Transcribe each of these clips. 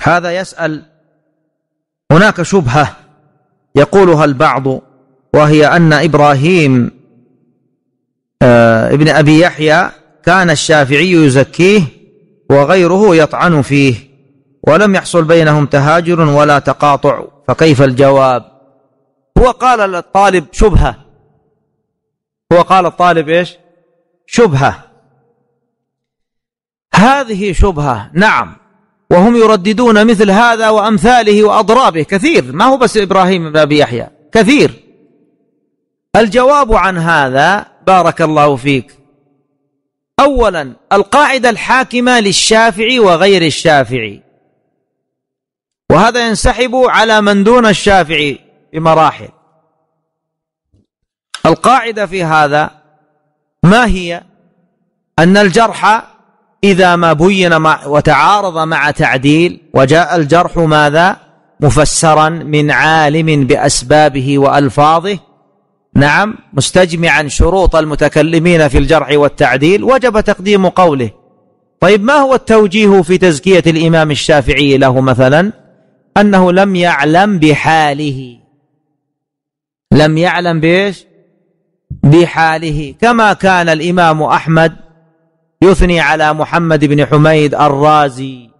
هذا يسأل: هناك شبهة يقولها البعض، وهي أن إبراهيم ابن أبي يحيى كان الشافعي يزكيه وغيره يطعن فيه، ولم يحصل بينهم تهاجر ولا تقاطع، فكيف الجواب؟ هو قال الطالب شبهة، هو قال الطالب إيش؟ شبهة. هذه شبهة، نعم، وهم يرددون مثل هذا وأمثاله وأضرابه كثير، ما هو بس إبراهيم بن أبي يحيى، كثير. الجواب عن هذا بارك الله فيك: أولا، القاعدة الحاكمة للشافعي وغير الشافعي، وهذا ينسحب على من دون الشافعي بمراحل. القاعدة في هذا ما هي؟ أن الجرح إذا ما بين وتعارض مع تعديل، وجاء الجرح ماذا؟ مفسرا من عالم بأسبابه وألفاظه، نعم، مستجمعا شروط المتكلمين في الجرح والتعديل، وجب تقديم قوله. طيب، ما هو التوجيه في تزكية الإمام الشافعي له مثلا؟ أنه لم يعلم بحاله، لم يعلم بإيش؟ بحاله، كما كان الإمام أحمد يثني على محمد بن حميد الرازي،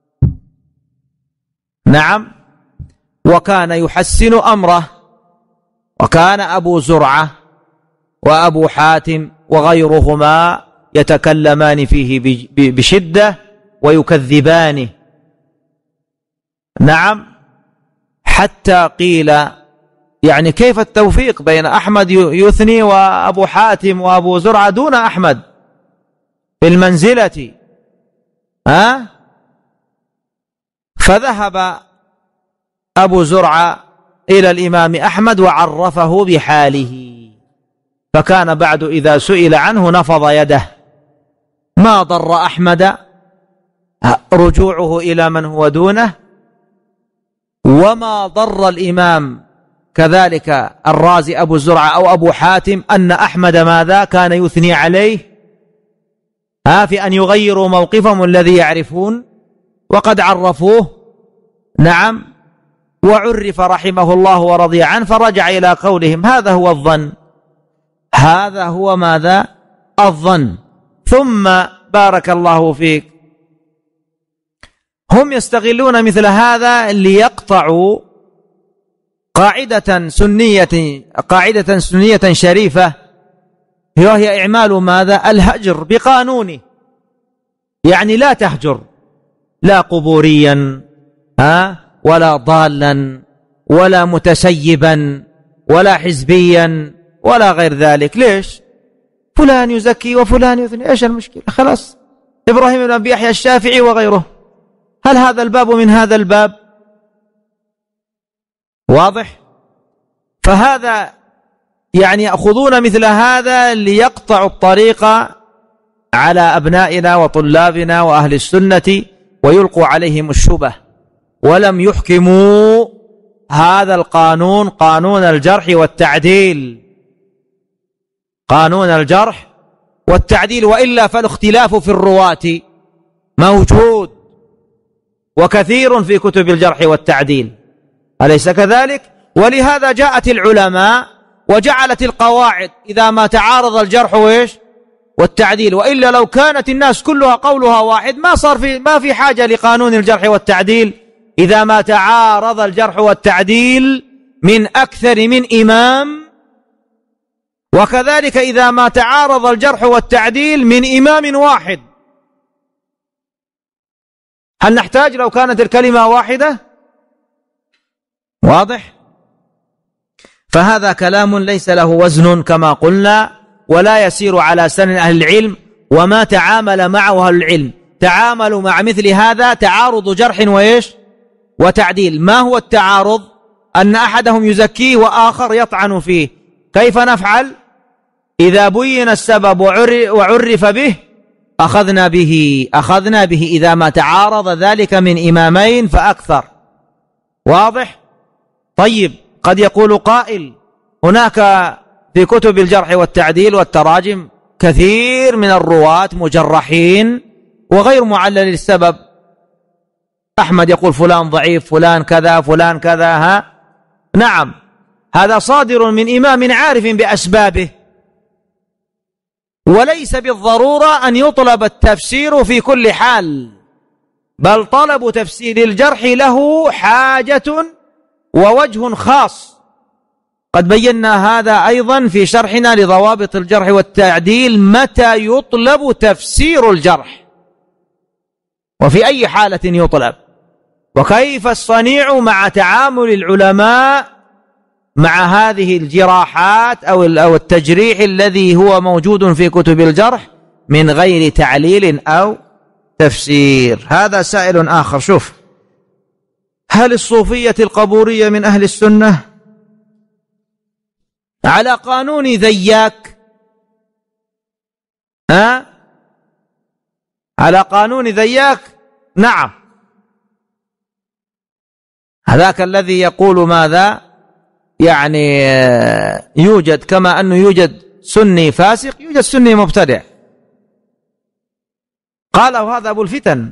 نعم، وكان يحسن أمره، وكان أبو زرعة وأبو حاتم وغيرهما يتكلمان فيه بشدة ويكذبانه، نعم، حتى قيل يعني كيف التوفيق بين أحمد يثني وأبو حاتم وأبو زرعة دون أحمد في المنزلة؟ فذهب أبو زرعة إلى الإمام أحمد وعرفه بحاله، فكان بعد إذا سئل عنه نفض يده. ما ضر أحمد رجوعه إلى من هو دونه، وما ضر الإمام كذلك الرازي أبو زرعة أو أبو حاتم أن أحمد ماذا كان يثني عليه في أن يغيروا موقفهم الذي يعرفون، وقد عرفوه، نعم، وعرف رحمه الله ورضي عنه، فرجع إلى قولهم. هذا هو الظن، هذا هو ماذا؟ الظن. ثم بارك الله فيك، هم يستغلون مثل هذا ليقطعوا قاعدة سنية شريفة، وهي إعمال ماذا؟ الهجر بقانونه، يعني لا تهجر لا قبوريا ولا ضالا ولا متسيبا ولا حزبيا ولا غير ذلك. ليش؟ فلان يزكي وفلان يثني، ايش المشكلة؟ خلاص، إبراهيم بن أبي يحيى الشافعي وغيره، هل هذا الباب من هذا الباب؟ واضح؟ فهذا يعني يأخذون مثل هذا ليقطعوا الطريق على أبنائنا وطلابنا وأهل السنة ويلقوا عليهم الشبه، ولم يحكموا هذا القانون، قانون الجرح والتعديل، قانون الجرح والتعديل، وإلا فالاختلاف في الرواة موجود وكثير في كتب الجرح والتعديل، أليس كذلك؟ ولهذا جاءت العلماء وجعلت القواعد إذا ما تعارض الجرح والتعديل، وإلا لو كانت الناس كلها قولها واحد ما في حاجة لقانون الجرح والتعديل. إذا ما تعارض الجرح والتعديل من أكثر من إمام، وكذلك إذا ما تعارض الجرح والتعديل من إمام واحد، هل نحتاج لو كانت الكلمة واحدة؟ واضح؟ فهذا كلام ليس له وزن كما قلنا، ولا يسير على سن أهل العلم، وما تعامل معه أهل العلم تعاملوا مع مثل هذا تعارض جرح وتعديل. ما هو التعارض؟ أن أحدهم يزكيه وآخر يطعن فيه. كيف نفعل؟ إذا بين السبب وعرف به أخذنا به إذا ما تعارض ذلك من إمامين فأكثر. واضح؟ طيب، قد يقول قائل هناك في كتب الجرح والتعديل والتراجم كثير من الرواة مجرحين وغير معلل السبب، أحمد يقول فلان ضعيف، فلان كذا، فلان كذا، ها؟ نعم، هذا صادر من إمام عارف بأسبابه، وليس بالضرورة أن يطلب التفسير في كل حال، بل طلب تفسير الجرح له حاجة ووجه خاص. قد بينا هذا أيضا في شرحنا لضوابط الجرح والتعديل، متى يطلب تفسير الجرح وفي أي حالة يطلب، وكيف الصنيع مع تعامل العلماء مع هذه الجراحات أو التجريح الذي هو موجود في كتب الجرح من غير تعليل أو تفسير. هذا سائل آخر. شوف، هل الصوفية القبورية من أهل السنة؟ على قانون ذياك، على قانون ذياك، نعم، هذاك الذي يقول ماذا؟ يعني يوجد كما أنه يوجد سني فاسق يوجد سني مبتدع، قاله هذا أبو الفتن،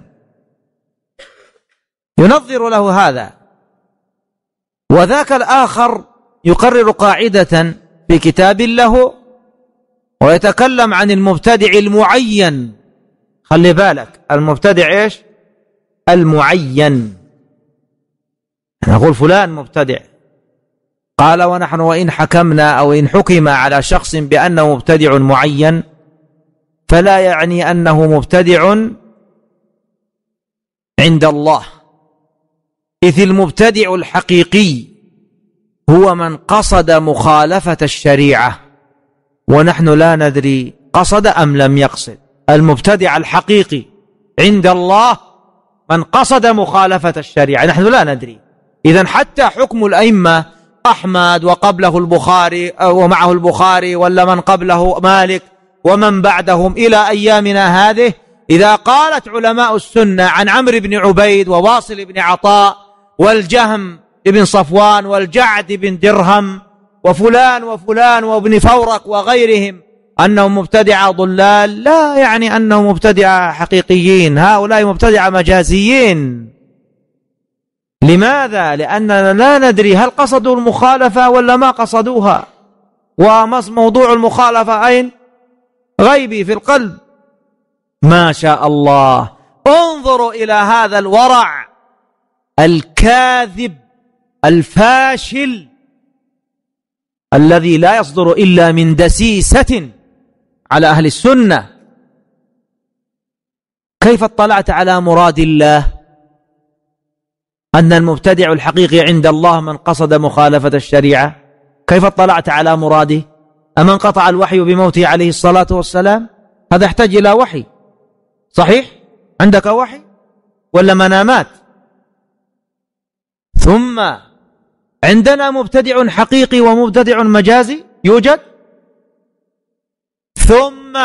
ينظر له هذا. وذاك الآخر يقرر قاعدة في كتاب له ويتكلم عن المبتدع المعين. خلي بالك، المبتدع إيش؟ المعين. نقول فلان مبتدع، قال ونحن وإن حكمنا أو إن حكم على شخص بأنه مبتدع معين فلا يعني أنه مبتدع عند الله، إذ المبتدع الحقيقي هو من قصد مخالفة الشريعة، ونحن لا ندري قصد أم لم يقصد. المبتدع الحقيقي عند الله من قصد مخالفة الشريعة، نحن لا ندري. إذن حتى حكم الأئمة أحمد وقبله البخاري ومعه البخاري ولا من قبله مالك ومن بعدهم إلى أيامنا هذه، إذا قالت علماء السنة عن عمرو بن عبيد وواصل بن عطاء والجهم بن صفوان والجعد بن درهم وفلان وفلان وابن فورق وغيرهم أنهم مبتدعة ضلال، لا يعني أنهم مبتدعة حقيقيين، هؤلاء مبتدعة مجازيين. لماذا؟ لأننا لا ندري هل قصدوا المخالفة ولا ما قصدوها، وموضوع المخالفة أين؟ غيبي في القلب. ما شاء الله، انظروا إلى هذا الورع الكاذب الفاشل الذي لا يصدر إلا من دسيسة على أهل السنة. كيف اطلعت على مراد الله أن المبتدع الحقيقي عند الله من قصد مخالفة الشريعة؟ كيف اطلعت على مراده؟ أما انقطع الوحي بموته عليه الصلاة والسلام؟ هذا يحتاج إلى وحي، صحيح؟ عندك وحي ولا منامات؟ ثم عندنا مبتدع حقيقي ومبتدع مجازي يوجد. ثم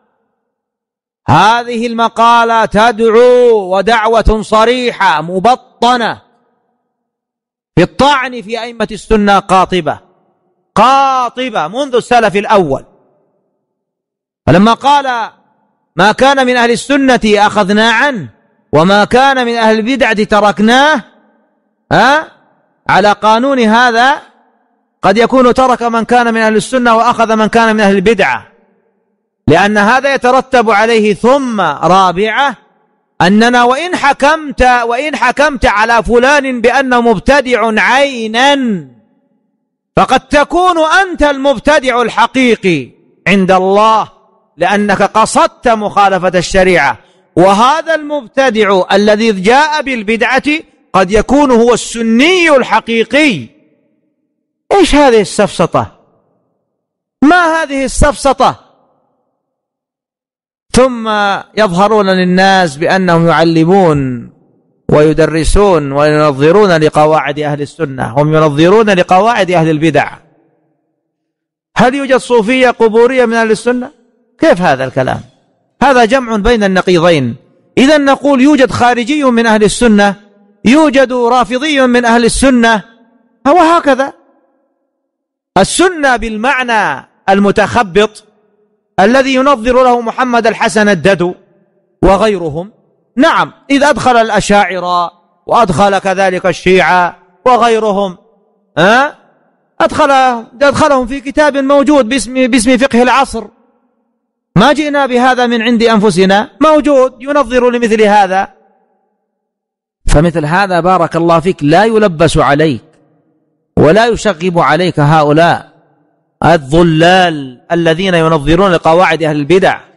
هذه المقالة تدعو ودعوة صريحة مبطنة في الطعن في أئمة السنة قاطبة منذ السلف الأول. فلما قال ما كان من أهل السنة أخذنا عنه وما كان من أهل البدعة تركناه، على قانون هذا قد يكون ترك من كان من أهل السنة وأخذ من كان من أهل البدعة، لأن هذا يترتب عليه. ثم رابعة أننا وإن حكمت على فلان بأنه مبتدع عينا فقد تكون أنت المبتدع الحقيقي عند الله، لأنك قصدت مخالفة الشريعة، وهذا المبتدع الذي جاء بالبدعة قد يكون هو السني الحقيقي. إيش هذه السفسطة؟ ما هذه السفسطة؟ ثم يظهرون للناس بأنهم يعلمون ويدرسون وينظرون لقواعد أهل السنة، هم ينظرون لقواعد أهل البدع. هل يوجد صوفية قبورية من أهل السنة؟ كيف هذا الكلام؟ هذا جمع بين النقيضين. إذن نقول يوجد خارجي من أهل السنة، يوجد رافضي من أهل السنة، وهكذا. السنة بالمعنى المتخبط الذي ينظر له محمد الحسن الددو وغيرهم، نعم، إذ أدخل الأشاعرة وأدخل كذلك الشيعة وغيرهم، أدخلهم في كتاب موجود باسم فقه العصر، ما جئنا بهذا من عند أنفسنا، موجود ينظر لمثل هذا. فمثل هذا بارك الله فيك لا يلبس عليك ولا يشغب عليك هؤلاء الضلال الذين ينظرون لقواعد أهل البدع.